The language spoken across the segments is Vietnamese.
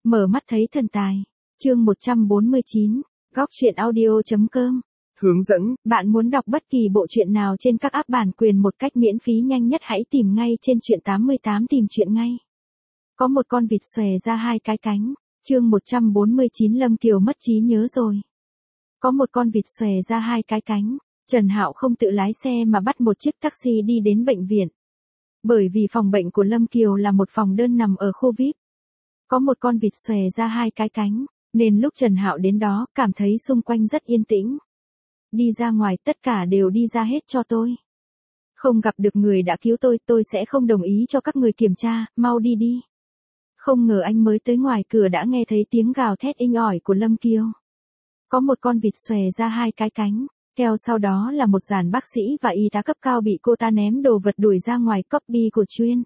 Mở mắt thấy thần tài. Chương 149, góc truyện audio.com. Hướng dẫn, bạn muốn đọc bất kỳ bộ truyện nào trên các app bản quyền một cách miễn phí nhanh nhất hãy tìm ngay trên truyện 88 tìm truyện ngay. Có một con vịt xòe ra hai cái cánh. Chương 149 Lâm Kiều mất trí nhớ rồi. Có một con vịt xòe ra hai cái cánh. Trần Hạo không tự lái xe mà bắt một chiếc taxi đi đến bệnh viện. Bởi vì phòng bệnh của Lâm Kiều là một phòng đơn nằm ở khu VIP. Có một con vịt xòe ra hai cái cánh, nên lúc Trần Hạo đến đó cảm thấy xung quanh rất yên tĩnh. Đi ra ngoài tất cả đều đi ra hết cho tôi. Không gặp được người đã cứu tôi sẽ không đồng ý cho các người kiểm tra, mau đi đi. Không ngờ anh mới tới ngoài cửa đã nghe thấy tiếng gào thét inh ỏi của Lâm Kiều. Có một con vịt xòe ra hai cái cánh, theo sau đó là một dàn bác sĩ và y tá cấp cao bị cô ta ném đồ vật đuổi ra ngoài copy của chuyên.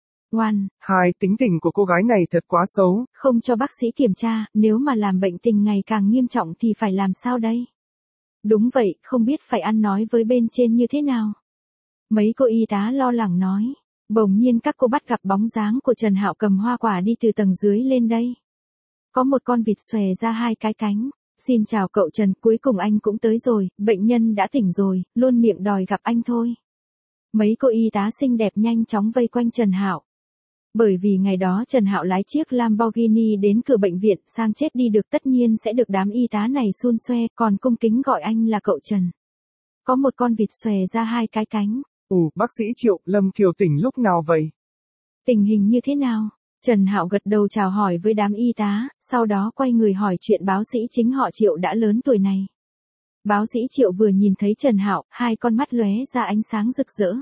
Hai, tính tình của cô gái này thật quá xấu. Không cho bác sĩ kiểm tra, nếu mà làm bệnh tình ngày càng nghiêm trọng thì phải làm sao đây? Đúng vậy, không biết phải ăn nói với bên trên như thế nào. Mấy cô y tá lo lắng nói. Bỗng nhiên các cô bắt gặp bóng dáng của Trần Hạo cầm hoa quả đi từ tầng dưới lên đây. Có một con vịt xòe ra hai cái cánh. Xin chào cậu Trần, cuối cùng anh cũng tới rồi, bệnh nhân đã tỉnh rồi, luôn miệng đòi gặp anh thôi. Mấy cô y tá xinh đẹp nhanh chóng vây quanh Trần Hạo. Bởi vì ngày đó Trần Hạo lái chiếc Lamborghini đến cửa bệnh viện, sang chết đi được tất nhiên sẽ được đám y tá này xun xoe, còn cung kính gọi anh là cậu Trần. Có một con vịt xòe ra hai cái cánh. Bác sĩ Triệu, Lâm Kiều tỉnh lúc nào vậy? Tình hình như thế nào? Trần Hạo gật đầu chào hỏi với đám y tá, sau đó quay người hỏi chuyện báo sĩ chính họ Triệu đã lớn tuổi này. Báo sĩ Triệu vừa nhìn thấy Trần Hạo, hai con mắt lóe ra ánh sáng rực rỡ.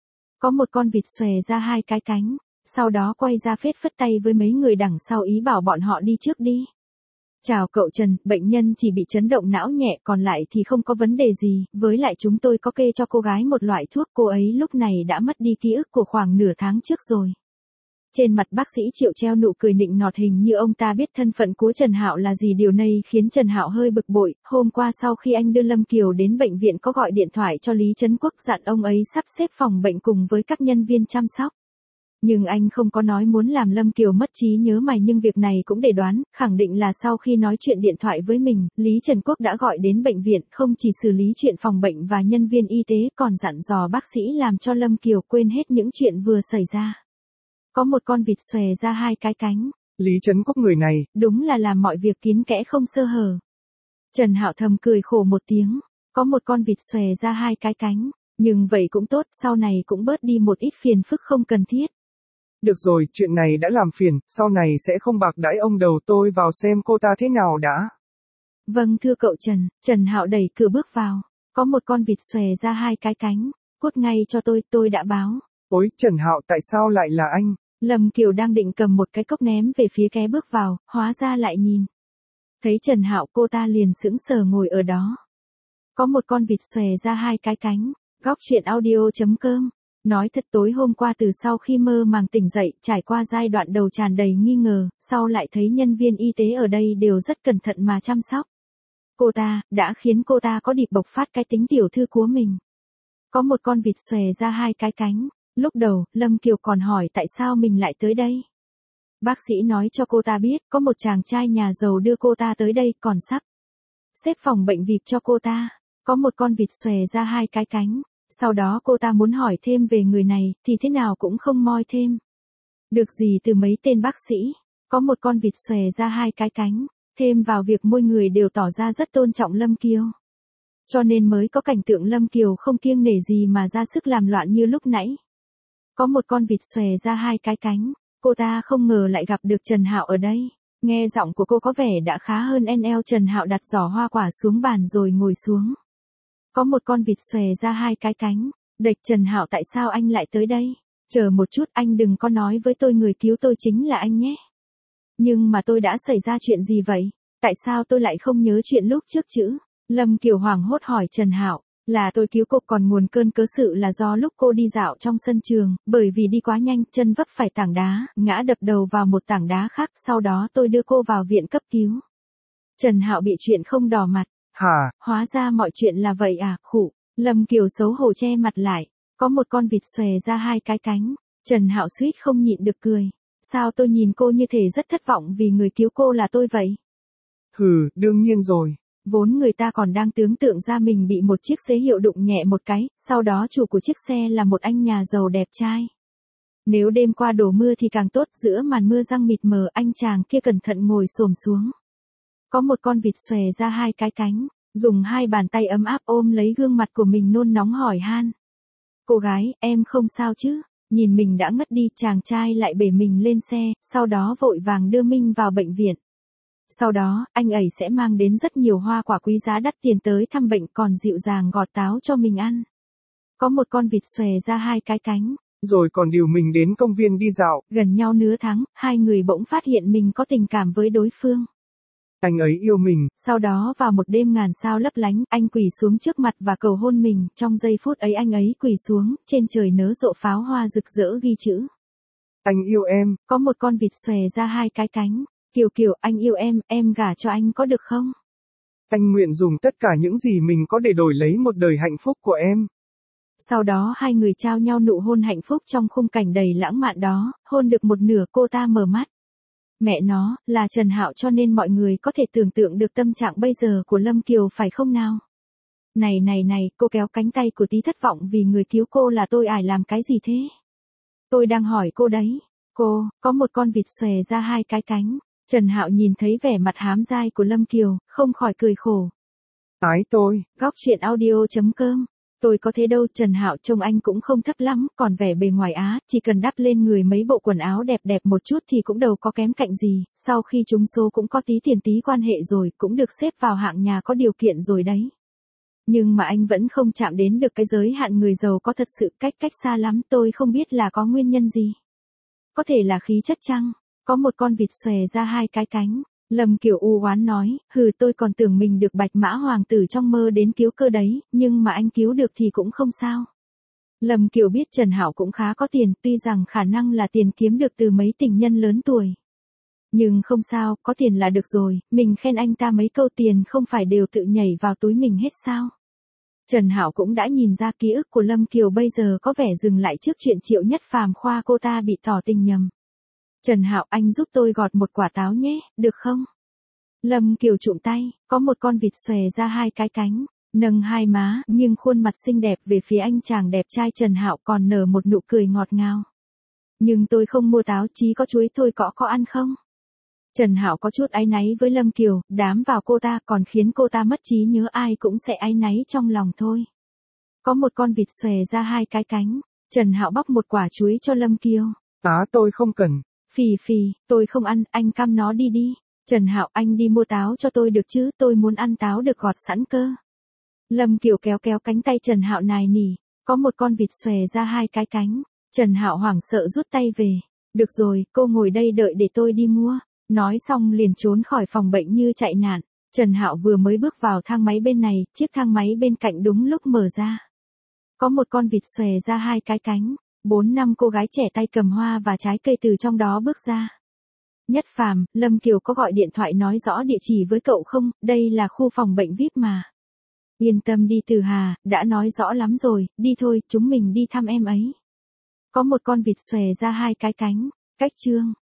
Có một con vịt xòe ra hai cái cánh, sau đó quay ra phết phất tay với mấy người đằng sau ý bảo bọn họ đi trước đi. Chào cậu Trần, bệnh nhân chỉ bị chấn động não nhẹ còn lại thì không có vấn đề gì, với lại chúng tôi có kê cho cô gái một loại thuốc, cô ấy lúc này đã mất đi ký ức của khoảng nửa tháng trước rồi. Trên mặt bác sĩ Triệu treo nụ cười nịnh nọt, hình như ông ta biết thân phận của Trần Hạo là gì. Điều này khiến Trần Hạo hơi bực bội. Hôm qua sau khi anh đưa Lâm Kiều đến bệnh viện có gọi điện thoại cho Lý Trấn Quốc dặn ông ấy sắp xếp phòng bệnh cùng với các nhân viên chăm sóc. Nhưng anh không có nói muốn làm Lâm Kiều mất trí nhớ mà, nhưng việc này cũng để đoán, khẳng định là sau khi nói chuyện điện thoại với mình, Lý Trần Quốc đã gọi đến bệnh viện, không chỉ xử lý chuyện phòng bệnh và nhân viên y tế còn dặn dò bác sĩ làm cho Lâm Kiều quên hết những chuyện vừa xảy ra. Có một con vịt xòe ra hai cái cánh. Lý Trấn Quốc người này, đúng là làm mọi việc kín kẽ không sơ hở. Trần Hạo thầm cười khổ một tiếng. Có một con vịt xòe ra hai cái cánh, nhưng vậy cũng tốt, sau này cũng bớt đi một ít phiền phức không cần thiết. Được rồi, chuyện này đã làm phiền, sau này sẽ không bạc đãi ông, đầu tôi vào xem cô ta thế nào đã. Vâng thưa cậu Trần. Trần Hạo đẩy cửa bước vào. Có một con vịt xòe ra hai cái cánh. Cút ngay cho tôi đã báo. Ôi, Trần Hạo, tại sao lại là anh? Lâm Kiều đang định cầm một cái cốc ném về phía ké bước vào, hóa ra lại nhìn. Thấy Trần Hạo cô ta liền sững sờ ngồi ở đó. Có một con vịt xòe ra hai cái cánh. Góc truyện audio.com. Nói thật, tối hôm qua từ sau khi mơ màng tỉnh dậy, trải qua giai đoạn đầu tràn đầy nghi ngờ, sau lại thấy nhân viên y tế ở đây đều rất cẩn thận mà chăm sóc. Cô ta, đã khiến cô ta có dịp bộc phát cái tính tiểu thư của mình. Có một con vịt xòe ra hai cái cánh. Lúc đầu, Lâm Kiều còn hỏi tại sao mình lại tới đây. Bác sĩ nói cho cô ta biết, có một chàng trai nhà giàu đưa cô ta tới đây, còn sắp xếp phòng bệnh VIP cho cô ta. Có một con vịt xòe ra hai cái cánh. Sau đó cô ta muốn hỏi thêm về người này, thì thế nào cũng không moi thêm được gì từ mấy tên bác sĩ. Có một con vịt xòe ra hai cái cánh, thêm vào việc mỗi người đều tỏ ra rất tôn trọng Lâm Kiều. Cho nên mới có cảnh tượng Lâm Kiều không kiêng nể gì mà ra sức làm loạn như lúc nãy. Có một con vịt xòe ra hai cái cánh, cô ta không ngờ lại gặp được Trần Hạo ở đây. Nghe giọng của cô có vẻ đã khá hơn NL. Trần Hạo đặt giỏ hoa quả xuống bàn rồi ngồi xuống. Có một con vịt xòe ra hai cái cánh. Địch Trần Hạo, tại sao anh lại tới đây? Chờ một chút, anh đừng có nói với tôi người cứu tôi chính là anh nhé. Nhưng mà tôi đã xảy ra chuyện gì vậy? Tại sao tôi lại không nhớ chuyện lúc trước chứ? Lâm Kiều hoảng hốt hỏi Trần Hạo. Là tôi cứu cô, còn nguồn cơn cớ sự là do lúc cô đi dạo trong sân trường, bởi vì đi quá nhanh, chân vấp phải tảng đá, ngã đập đầu vào một tảng đá khác, sau đó tôi đưa cô vào viện cấp cứu. Trần Hạo bị chuyện không đỏ mặt. Hả? Hóa ra mọi chuyện là vậy à, khụ. Lâm Kiều xấu hổ che mặt lại. Có một con vịt xòe ra hai cái cánh. Trần Hạo suýt không nhịn được cười. Sao tôi nhìn cô như thể rất thất vọng vì người cứu cô là tôi vậy? Hừ, đương nhiên rồi. Vốn người ta còn đang tưởng tượng ra mình bị một chiếc xế hiệu đụng nhẹ một cái, sau đó chủ của chiếc xe là một anh nhà giàu đẹp trai. Nếu đêm qua đổ mưa thì càng tốt, giữa màn mưa giăng mịt mờ anh chàng kia cẩn thận ngồi xổm xuống. Có một con vịt xòe ra hai cái cánh, dùng hai bàn tay ấm áp ôm lấy gương mặt của mình nôn nóng hỏi han. Cô gái, em không sao chứ? Nhìn mình đã ngất đi, chàng trai lại bế mình lên xe, sau đó vội vàng đưa Minh vào bệnh viện. Sau đó, anh ấy sẽ mang đến rất nhiều hoa quả quý giá đắt tiền tới thăm bệnh còn dịu dàng gọt táo cho mình ăn. Có một con vịt xòe ra hai cái cánh. Rồi còn điều mình đến công viên đi dạo. Gần nhau nửa tháng, hai người bỗng phát hiện mình có tình cảm với đối phương. Anh ấy yêu mình. Sau đó vào một đêm ngàn sao lấp lánh, anh quỳ xuống trước mặt và cầu hôn mình. Trong giây phút ấy anh ấy quỳ xuống, trên trời nở rộ pháo hoa rực rỡ ghi chữ. Anh yêu em. Có một con vịt xòe ra hai cái cánh. Kiều Kiều, anh yêu em gả cho anh có được không? Anh nguyện dùng tất cả những gì mình có để đổi lấy một đời hạnh phúc của em. Sau đó hai người trao nhau nụ hôn hạnh phúc trong khung cảnh đầy lãng mạn đó, hôn được một nửa cô ta mở mắt. Mẹ nó, là Trần Hạo cho nên mọi người có thể tưởng tượng được tâm trạng bây giờ của Lâm Kiều phải không nào? Này, cô kéo cánh tay của Tí thất vọng vì người cứu cô là tôi làm cái gì thế? Tôi đang hỏi cô đấy. Cô, có một con vịt xòe ra hai cái cánh. Trần Hạo nhìn thấy vẻ mặt hám dai của Lâm Kiều, không khỏi cười khổ. Ái tôi. Góc truyện audio.com. Tôi có thế đâu, Trần Hạo trông anh cũng không thấp lắm, còn vẻ bề ngoài chỉ cần đắp lên người mấy bộ quần áo đẹp đẹp một chút thì cũng đâu có kém cạnh gì, sau khi trúng số cũng có tí tiền tí quan hệ rồi, cũng được xếp vào hạng nhà có điều kiện rồi đấy. Nhưng mà anh vẫn không chạm đến được cái giới hạn người giàu có thật sự, cách xa lắm, tôi không biết là có nguyên nhân gì. Có thể là khí chất chăng? Có một con vịt xòe ra hai cái cánh. Lâm Kiều u oán nói, tôi còn tưởng mình được Bạch Mã Hoàng tử trong mơ đến cứu cơ đấy, nhưng mà anh cứu được thì cũng không sao. Lâm Kiều biết Trần Hạo cũng khá có tiền, tuy rằng khả năng là tiền kiếm được từ mấy tình nhân lớn tuổi. Nhưng không sao, có tiền là được rồi, mình khen anh ta mấy câu tiền không phải đều tự nhảy vào túi mình hết sao. Trần Hạo cũng đã nhìn ra ký ức của Lâm Kiều bây giờ có vẻ dừng lại trước chuyện Triệu Nhất Phàm khoa cô ta bị tỏ tình nhầm. Trần Hạo, anh giúp tôi gọt một quả táo nhé, được không? Lâm Kiều trụm tay, có một con vịt xòe ra hai cái cánh, nâng hai má, nhưng khuôn mặt xinh đẹp về phía anh chàng đẹp trai Trần Hạo còn nở một nụ cười ngọt ngào. Nhưng tôi không mua táo, chỉ có chuối thôi, có ăn không? Trần Hạo có chút áy náy với Lâm Kiều, đám vào cô ta còn khiến cô ta mất trí nhớ, ai cũng sẽ áy náy trong lòng thôi. Có một con vịt xòe ra hai cái cánh, Trần Hạo bóc một quả chuối cho Lâm Kiều. Tôi không cần. Phì, tôi không ăn, anh cam nó đi. Trần Hạo, anh đi mua táo cho tôi được chứ, tôi muốn ăn táo được gọt sẵn cơ. Lâm Kiều kéo cánh tay Trần Hạo nài nỉ, có một con vịt xòe ra hai cái cánh. Trần Hạo hoảng sợ rút tay về. Được rồi, cô ngồi đây đợi để tôi đi mua. Nói xong liền trốn khỏi phòng bệnh như chạy nạn. Trần Hạo vừa mới bước vào thang máy bên này, chiếc thang máy bên cạnh đúng lúc mở ra. Có một con vịt xòe ra hai cái cánh. 4-5 cô gái trẻ tay cầm hoa và trái cây từ trong đó bước ra. Nhất Phàm, Lâm Kiều có gọi điện thoại nói rõ địa chỉ với cậu không, đây là khu phòng bệnh VIP mà. Yên tâm đi Từ Hà, đã nói rõ lắm rồi, đi thôi, chúng mình đi thăm em ấy. Có một con vịt xòe ra hai cái cánh, cách chương.